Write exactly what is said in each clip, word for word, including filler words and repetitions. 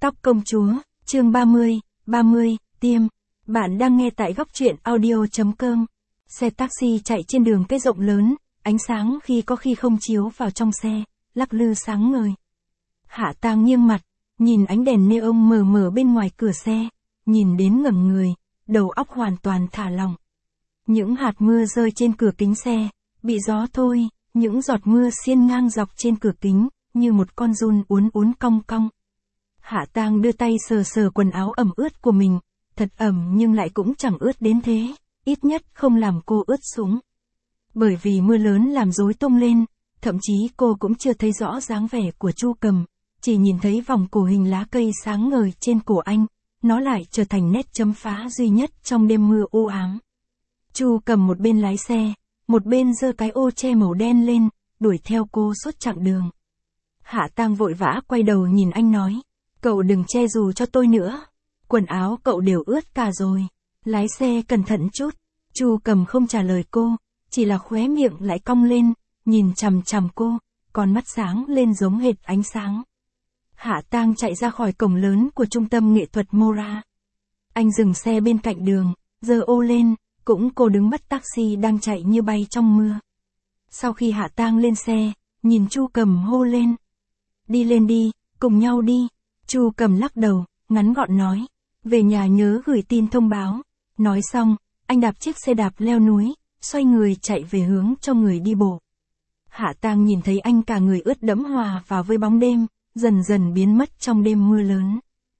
Tóc công chúa, chương ba mươi, ba mươi, tiêm. Bạn đang nghe tại góc truyện audio chấm com. Xe taxi chạy trên đường cái rộng lớn, ánh sáng khi có khi không chiếu vào trong xe, lắc lư sáng ngời. Hạ Tang nghiêng mặt, nhìn ánh đèn neon mờ mờ bên ngoài cửa xe, nhìn đến ngẩng người, đầu óc hoàn toàn thả lỏng. Những hạt mưa rơi trên cửa kính xe, bị gió thôi, những giọt mưa xiên ngang dọc trên cửa kính, như một con giun uốn uốn cong cong. Hạ Tang đưa tay sờ sờ quần áo ẩm ướt của mình, thật ẩm nhưng lại cũng chẳng ướt đến thế, ít nhất không làm cô ướt sũng. Bởi vì mưa lớn làm rối tung lên, thậm chí cô cũng chưa thấy rõ dáng vẻ của Chu Cầm, chỉ nhìn thấy vòng cổ hình lá cây sáng ngời trên cổ anh, nó lại trở thành nét chấm phá duy nhất trong đêm mưa u ám. Chu Cầm một bên lái xe, một bên giơ cái ô che màu đen lên, đuổi theo cô suốt chặng đường. Hạ Tang vội vã quay đầu nhìn anh nói, cậu đừng che dù cho tôi nữa, quần áo cậu đều ướt cả rồi, lái xe cẩn thận chút. Chu Cầm không trả lời cô, chỉ là khóe miệng lại cong lên, nhìn chằm chằm cô, con mắt sáng lên giống hệt ánh sáng. Hạ Tang chạy ra khỏi cổng lớn của trung tâm nghệ thuật Mora. Anh dừng xe bên cạnh đường, giơ ô lên, cũng cô đứng bắt taxi đang chạy như bay trong mưa. Sau khi Hạ Tang lên xe, nhìn Chu Cầm hô lên, đi lên đi, cùng nhau đi. Chu Cầm lắc đầu, ngắn gọn nói, về nhà nhớ gửi tin thông báo. Nói xong, anh đạp chiếc xe đạp leo núi, xoay người chạy về hướng cho người đi bộ. Hạ Tang nhìn thấy anh cả người ướt đẫm hòa vào với bóng đêm, dần dần biến mất trong đêm mưa lớn.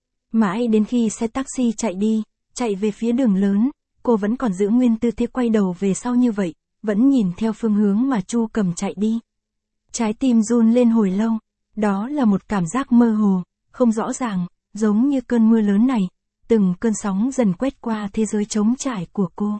Mãi đến khi xe taxi chạy đi, chạy về phía đường lớn, cô vẫn còn giữ nguyên tư thế quay đầu về sau như vậy, vẫn nhìn theo phương hướng mà Chu Cầm chạy đi. Trái tim run lên hồi lâu, đó là một cảm giác mơ hồ, không rõ ràng, giống như cơn mưa lớn này, từng cơn sóng dần quét qua thế giới trống trải của cô.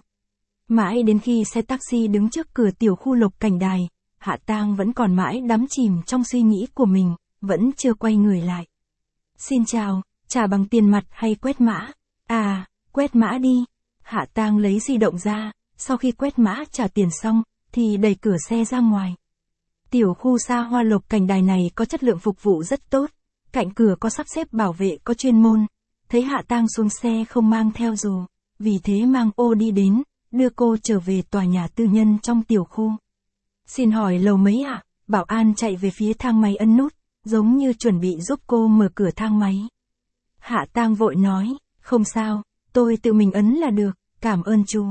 Mãi đến khi xe taxi đứng trước cửa tiểu khu Lộc Cảnh Đài, Hạ Tang vẫn còn mãi đắm chìm trong suy nghĩ của mình, vẫn chưa quay người lại. Xin chào, trả bằng tiền mặt hay quét mã? À, quét mã đi. Hạ Tang lấy di động ra, sau khi quét mã trả tiền xong, thì đẩy cửa xe ra ngoài. Tiểu khu xa hoa Lộc Cảnh Đài này có chất lượng phục vụ rất tốt, cạnh cửa có sắp xếp bảo vệ có chuyên môn. Thấy Hạ Tang xuống xe không mang theo dù, vì thế mang ô đi đến, đưa cô trở về tòa nhà tư nhân trong tiểu khu. Xin hỏi lầu mấy ạ? Bảo an chạy về phía thang máy ấn nút, giống như chuẩn bị giúp cô mở cửa thang máy. Hạ Tang vội nói, không sao, tôi tự mình ấn là được, cảm ơn chú.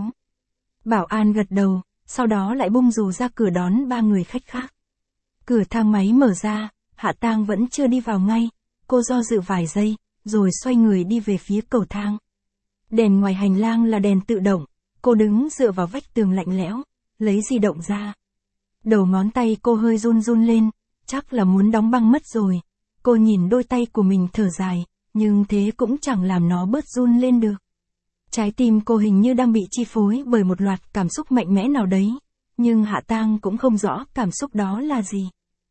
Bảo an gật đầu, sau đó lại bung dù ra cửa đón ba người khách khác. Cửa thang máy mở ra, Hạ Tang vẫn chưa đi vào ngay, cô do dự vài giây, rồi xoay người đi về phía cầu thang. Đèn ngoài hành lang là đèn tự động, cô đứng dựa vào vách tường lạnh lẽo, lấy di động ra. Đầu ngón tay cô hơi run run lên, chắc là muốn đóng băng mất rồi. Cô nhìn đôi tay của mình thở dài, nhưng thế cũng chẳng làm nó bớt run lên được. Trái tim cô hình như đang bị chi phối bởi một loạt cảm xúc mạnh mẽ nào đấy, nhưng Hạ Tang cũng không rõ cảm xúc đó là gì.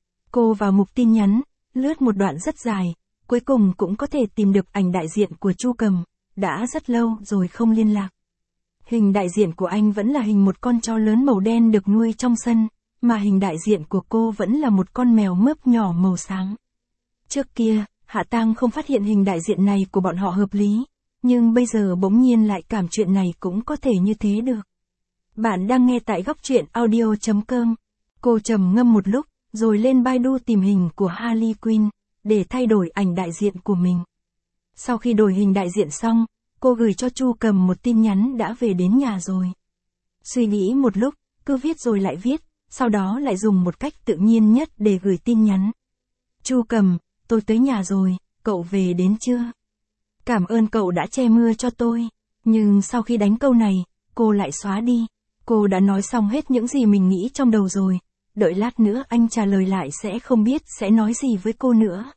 Cô vào mục tin nhắn, lướt một đoạn rất dài, cuối cùng cũng có thể tìm được ảnh đại diện của Chu Cầm, đã rất lâu rồi không liên lạc. Hình đại diện của anh vẫn là hình một con chó lớn màu đen được nuôi trong sân, mà hình đại diện của cô vẫn là một con mèo mướp nhỏ màu sáng. Trước kia, Hạ Tang không phát hiện hình đại diện này của bọn họ hợp lý, nhưng bây giờ bỗng nhiên lại cảm chuyện này cũng có thể như thế được. Bạn đang nghe tại góc truyện audio chấm com. Cô trầm ngâm một lúc, rồi lên Baidu tìm hình của Harley Quinn, để thay đổi ảnh đại diện của mình. Sau khi đổi hình đại diện xong, cô gửi cho Chu Cầm một tin nhắn đã về đến nhà rồi. Suy nghĩ một lúc, cứ viết rồi lại viết, sau đó lại dùng một cách tự nhiên nhất để gửi tin nhắn. Chu Cầm, tôi tới nhà rồi, cậu về đến chưa? Cảm ơn cậu đã che mưa cho tôi. Nhưng sau khi đánh câu này, cô lại xóa đi. Cô đã nói xong hết những gì mình nghĩ trong đầu rồi. Đợi lát nữa anh trả lời lại sẽ không biết sẽ nói gì với cô nữa.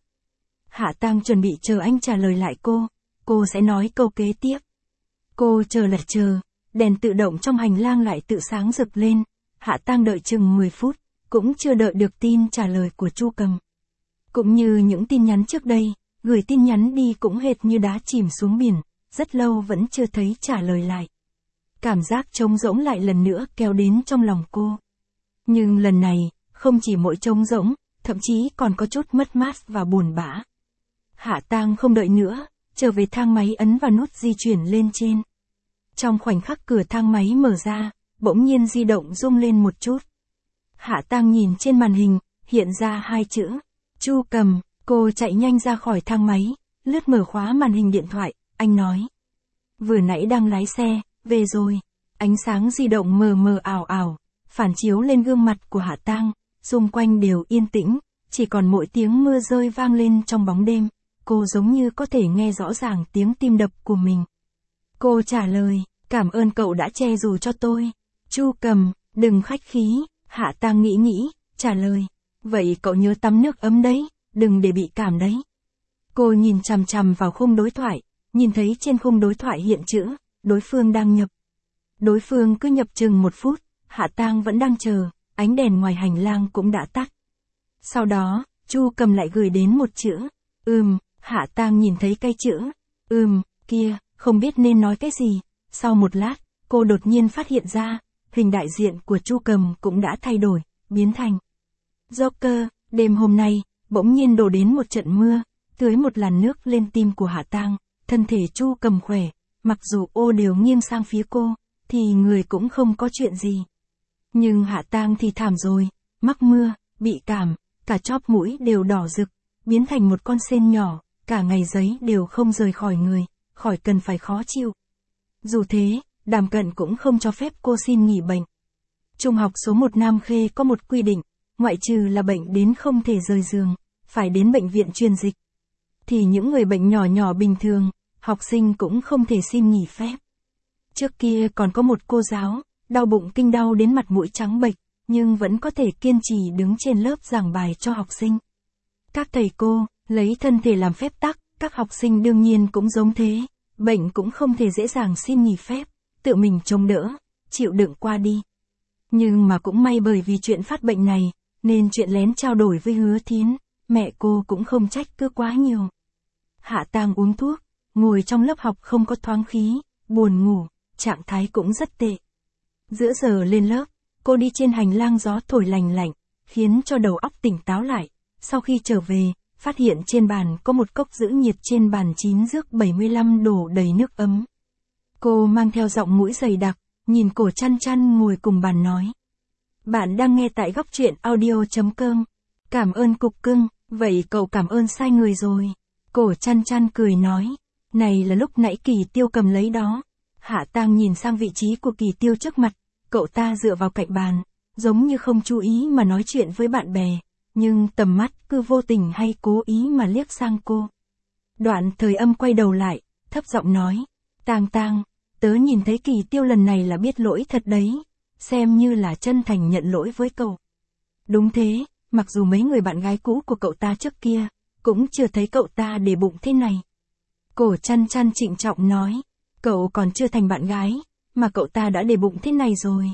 Hạ Tang chuẩn bị chờ anh trả lời lại cô. Cô sẽ nói câu kế tiếp. Cô chờ là chờ. Đèn tự động trong hành lang lại tự sáng rực lên. Hạ Tang đợi chừng mười phút, cũng chưa đợi được tin trả lời của Chu Cầm. Cũng như những tin nhắn trước đây, gửi tin nhắn đi cũng hệt như đá chìm xuống biển, rất lâu vẫn chưa thấy trả lời lại. Cảm giác trống rỗng lại lần nữa kéo đến trong lòng cô. Nhưng lần này, không chỉ mỗi trống rỗng, thậm chí còn có chút mất mát và buồn bã. Hạ Tang không đợi nữa, trở về thang máy ấn vào nút di chuyển lên trên. Trong khoảnh khắc cửa thang máy mở ra, bỗng nhiên di động rung lên một chút. Hạ Tang nhìn trên màn hình, hiện ra hai chữ, Chu Cầm. Cô chạy nhanh ra khỏi thang máy, lướt mở khóa màn hình điện thoại, anh nói. Vừa nãy đang lái xe, về rồi. Ánh sáng di động mờ mờ ảo ảo, phản chiếu lên gương mặt của Hạ Tang, xung quanh đều yên tĩnh, chỉ còn mỗi tiếng mưa rơi vang lên trong bóng đêm, cô giống như có thể nghe rõ ràng tiếng tim đập của mình. Cô trả lời, cảm ơn cậu đã che dù cho tôi. Chu Cầm, đừng khách khí. Hạ Tang nghĩ nghĩ, trả lời, vậy cậu nhớ tắm nước ấm đấy, đừng để bị cảm đấy. Cô nhìn chằm chằm vào khung đối thoại, nhìn thấy trên khung đối thoại hiện chữ, đối phương đang nhập. Đối phương cứ nhập chừng một phút, Hạ Tang vẫn đang chờ, ánh đèn ngoài hành lang cũng đã tắt. Sau đó, Chu Cầm lại gửi đến một chữ, ừm, Hạ Tang nhìn thấy cái chữ, ừm, kia, không biết nên nói cái gì. Sau một lát, cô đột nhiên phát hiện ra, hình đại diện của Chu Cầm cũng đã thay đổi, biến thành Joker. Đêm hôm nay, bỗng nhiên đổ đến một trận mưa, tưới một làn nước lên tim của Hạ Tang, thân thể Chu Cầm khỏe, mặc dù ô đều nghiêng sang phía cô, thì người cũng không có chuyện gì. Nhưng Hạ Tang thì thảm rồi, mắc mưa, bị cảm, cả chóp mũi đều đỏ rực, biến thành một con sên nhỏ, cả ngày giấy đều không rời khỏi người, khỏi cần phải khó chịu. Dù thế, Đàm Cận cũng không cho phép cô xin nghỉ bệnh. Trung học số một Nam Khê có một quy định, ngoại trừ là bệnh đến không thể rời giường, phải đến bệnh viện truyền dịch, thì những người bệnh nhỏ nhỏ bình thường, học sinh cũng không thể xin nghỉ phép. Trước kia còn có một cô giáo, đau bụng kinh đau đến mặt mũi trắng bệch, nhưng vẫn có thể kiên trì đứng trên lớp giảng bài cho học sinh. Các thầy cô, lấy thân thể làm phép tắc, các học sinh đương nhiên cũng giống thế, bệnh cũng không thể dễ dàng xin nghỉ phép, tự mình chống đỡ, chịu đựng qua đi. Nhưng mà cũng may bởi vì chuyện phát bệnh này, nên chuyện lén trao đổi với Hứa Thiến, mẹ cô cũng không trách cứ quá nhiều. Hạ Tang uống thuốc, ngồi trong lớp học không có thoáng khí, buồn ngủ, trạng thái cũng rất tệ. Giữa giờ lên lớp, cô đi trên hành lang gió thổi lành lạnh, khiến cho đầu óc tỉnh táo lại. Sau khi trở về, phát hiện trên bàn có một cốc giữ nhiệt trên bàn chín rước bảy mươi lăm đổ đầy nước ấm. Cô mang theo giọng mũi dày đặc, nhìn Cổ Chăn Chăn ngồi cùng bàn nói. Bạn đang nghe tại góc truyện audio chấm com. Cảm ơn cục cưng, vậy cậu cảm ơn sai người rồi. Cổ Chăn Chăn cười nói. Này là lúc nãy Kỳ Tiêu cầm lấy đó. Hạ Tang nhìn sang vị trí của Kỳ Tiêu trước mặt, cậu ta dựa vào cạnh bàn, giống như không chú ý mà nói chuyện với bạn bè, nhưng tầm mắt cứ vô tình hay cố ý mà liếc sang cô. Đoạn Thời Âm quay đầu lại, thấp giọng nói, Tang Tang, tớ nhìn thấy Kỳ Tiêu lần này là biết lỗi thật đấy, xem như là chân thành nhận lỗi với cậu. Đúng thế, mặc dù mấy người bạn gái cũ của cậu ta trước kia, cũng chưa thấy cậu ta để bụng thế này. Cổ Chăn Chăn trịnh trọng nói, cậu còn chưa thành bạn gái, mà cậu ta đã để bụng thế này rồi.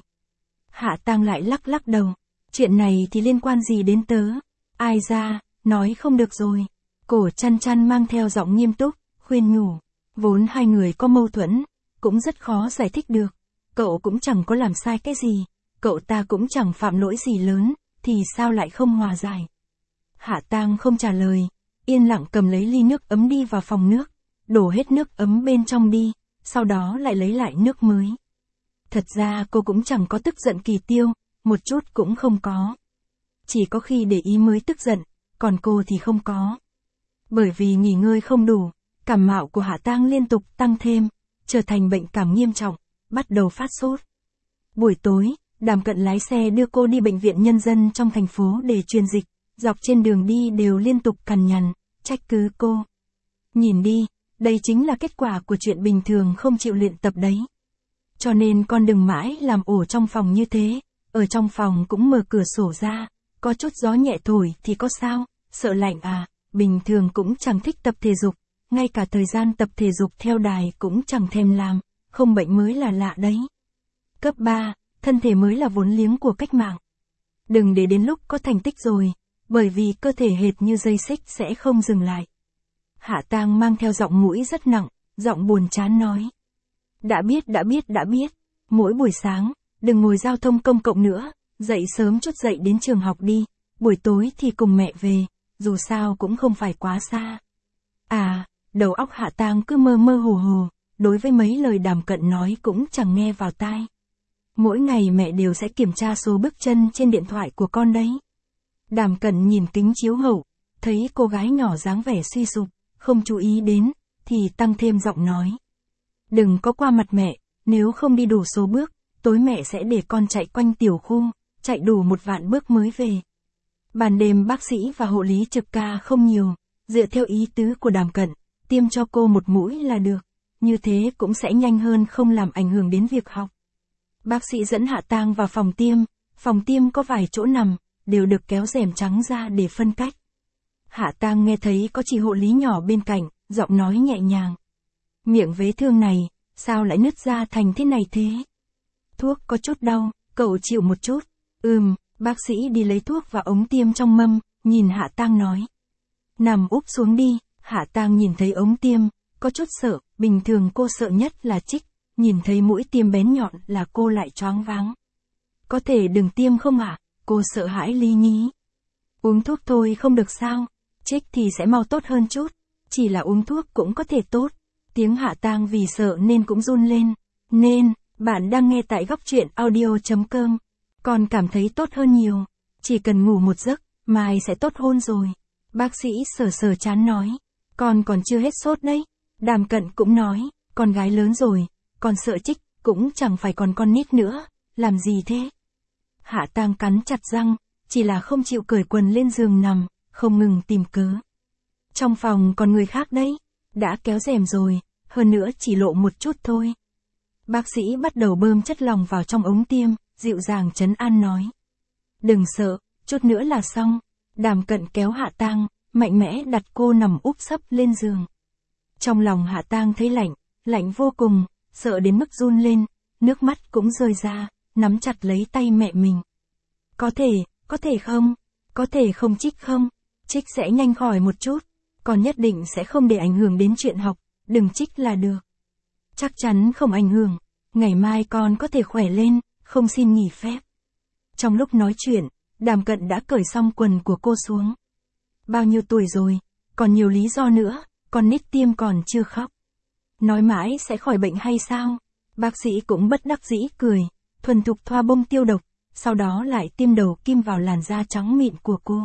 Hạ Tang lại lắc lắc đầu, chuyện này thì liên quan gì đến tớ, ai ra, nói không được rồi. Cổ Chăn Chăn mang theo giọng nghiêm túc, khuyên nhủ, vốn hai người có mâu thuẫn, cũng rất khó giải thích được, cậu cũng chẳng có làm sai cái gì, cậu ta cũng chẳng phạm lỗi gì lớn, thì sao lại không hòa giải. Hạ Tang không trả lời, yên lặng cầm lấy ly nước ấm đi vào phòng nước, đổ hết nước ấm bên trong đi, sau đó lại lấy lại nước mới. Thật ra cô cũng chẳng có tức giận Kỳ Tiêu, một chút cũng không có. Chỉ có khi để ý mới tức giận, còn cô thì không có. Bởi vì nghỉ ngơi không đủ, cảm mạo của Hạ Tang liên tục tăng thêm, trở thành bệnh cảm nghiêm trọng, bắt đầu phát sốt. Buổi tối, Đàm Cận lái xe đưa cô đi bệnh viện nhân dân trong thành phố để truyền dịch, dọc trên đường đi đều liên tục cằn nhằn, trách cứ cô. Nhìn đi, đây chính là kết quả của chuyện bình thường không chịu luyện tập đấy. Cho nên con đừng mãi làm ổ trong phòng như thế, ở trong phòng cũng mở cửa sổ ra, có chút gió nhẹ thổi thì có sao, sợ lạnh à, bình thường cũng chẳng thích tập thể dục, ngay cả thời gian tập thể dục theo đài cũng chẳng thèm làm, không bệnh mới là lạ đấy. Cấp ba, thân thể mới là vốn liếng của cách mạng. Đừng để đến lúc có thành tích rồi, bởi vì cơ thể hệt như dây xích sẽ không dừng lại. Hạ Tang mang theo giọng mũi rất nặng, giọng buồn chán nói. Đã biết đã biết đã biết, mỗi buổi sáng, đừng ngồi giao thông công cộng nữa, dậy sớm chút dậy đến trường học đi, buổi tối thì cùng mẹ về, dù sao cũng không phải quá xa. À, đầu óc Hạ Tang cứ mơ mơ hồ hồ, đối với mấy lời Đàm Cận nói cũng chẳng nghe vào tai. Mỗi ngày mẹ đều sẽ kiểm tra số bước chân trên điện thoại của con đấy. Đàm Cận nhìn kính chiếu hậu, thấy cô gái nhỏ dáng vẻ suy sụp, không chú ý đến, thì tăng thêm giọng nói. Đừng có qua mặt mẹ, nếu không đi đủ số bước, tối mẹ sẽ để con chạy quanh tiểu khu, chạy đủ một vạn bước mới về. Ban đêm bác sĩ và hộ lý trực ca không nhiều, dựa theo ý tứ của Đàm Cận, tiêm cho cô một mũi là được, như thế cũng sẽ nhanh hơn không làm ảnh hưởng đến việc học. Bác sĩ dẫn Hạ Tang vào phòng tiêm, phòng tiêm có vài chỗ nằm, đều được kéo rèm trắng ra để phân cách. Hạ Tang nghe thấy có chị hộ lý nhỏ bên cạnh, giọng nói nhẹ nhàng. Miệng vết thương này, sao lại nứt ra thành thế này thế? Thuốc có chút đau, cậu chịu một chút. Ừm, bác sĩ đi lấy thuốc và ống tiêm trong mâm, nhìn Hạ Tang nói. Nằm úp xuống đi, Hạ Tang nhìn thấy ống tiêm, có chút sợ, bình thường cô sợ nhất là chích, nhìn thấy mũi tiêm bén nhọn là cô lại choáng váng. Có thể đừng tiêm không ạ? À? Cô sợ hãi Lý nhí. Uống thuốc thôi không được sao? Chích thì sẽ mau tốt hơn chút, chỉ là uống thuốc cũng có thể tốt. Tiếng Hạ Tang vì sợ nên cũng run lên. Nên, bạn đang nghe tại góc truyện audio.com. Con cảm thấy tốt hơn nhiều. Chỉ cần ngủ một giấc, mai sẽ tốt hơn rồi. Bác sĩ sờ sờ chán nói. Con còn chưa hết sốt đấy. Đàm Cận cũng nói, con gái lớn rồi, con sợ chích, cũng chẳng phải còn con nít nữa, làm gì thế? Hạ Tang cắn chặt răng, chỉ là không chịu cởi quần lên giường nằm, không ngừng tìm cớ. Trong phòng còn người khác đấy, đã kéo rèm rồi, hơn nữa chỉ lộ một chút thôi. Bác sĩ bắt đầu bơm chất lỏng vào trong ống tiêm, dịu dàng trấn an nói. Đừng sợ, chút nữa là xong. Đàm Cận kéo Hạ Tang, mạnh mẽ đặt cô nằm úp sấp lên giường. Trong lòng Hạ Tang thấy lạnh, lạnh vô cùng, sợ đến mức run lên, nước mắt cũng rơi ra, nắm chặt lấy tay mẹ mình. Có thể, có thể không? Có thể không chích không? Chích sẽ nhanh khỏi một chút, còn nhất định sẽ không để ảnh hưởng đến chuyện học, đừng chích là được. Chắc chắn không ảnh hưởng, ngày mai con có thể khỏe lên, không xin nghỉ phép. Trong lúc nói chuyện, Đàm Cận đã cởi xong quần của cô xuống. Bao nhiêu tuổi rồi, còn nhiều lý do nữa, con nít tiêm còn chưa khóc. Nói mãi sẽ khỏi bệnh hay sao? Bác sĩ cũng bất đắc dĩ cười, thuần thục thoa bông tiêu độc, sau đó lại tiêm đầu kim vào làn da trắng mịn của cô.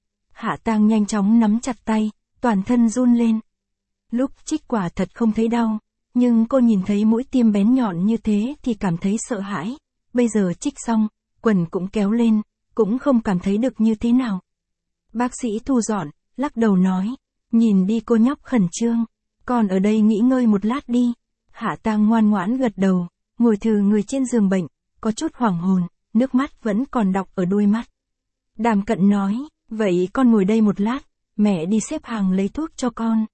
Hạ Tang nhanh chóng nắm chặt tay, toàn thân run lên. Lúc chích quả thật không thấy đau, nhưng cô nhìn thấy mũi tiêm bén nhọn như thế thì cảm thấy sợ hãi. Bây giờ chích xong, quần cũng kéo lên, cũng không cảm thấy được như thế nào. Bác sĩ thu dọn, lắc đầu nói, nhìn đi cô nhóc khẩn trương, còn ở đây nghỉ ngơi một lát đi. Hạ Tang ngoan ngoãn gật đầu, ngồi thừ người trên giường bệnh, có chút hoảng hồn, nước mắt vẫn còn đọng ở đôi mắt. Đàm Cận nói, vậy con ngồi đây một lát, mẹ đi xếp hàng lấy thuốc cho con.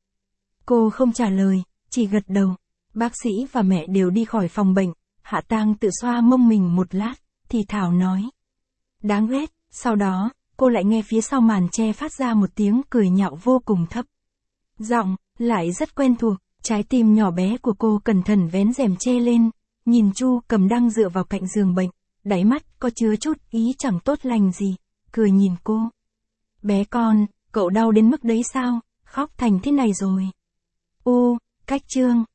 Cô không trả lời, chỉ gật đầu. Bác sĩ và mẹ đều đi khỏi phòng bệnh, Hạ Tang tự xoa mông mình một lát, thì thảo nói. Đáng ghét, sau đó, cô lại nghe phía sau màn che phát ra một tiếng cười nhạo vô cùng thấp. Giọng, lại rất quen thuộc, trái tim nhỏ bé của cô cẩn thận vén rèm che lên, nhìn Chu Cầm đang dựa vào cạnh giường bệnh, đáy mắt có chứa chút ý chẳng tốt lành gì, cười nhìn cô. Bé con, cậu đau đến mức đấy sao, khóc thành thế này rồi. U, cách chương.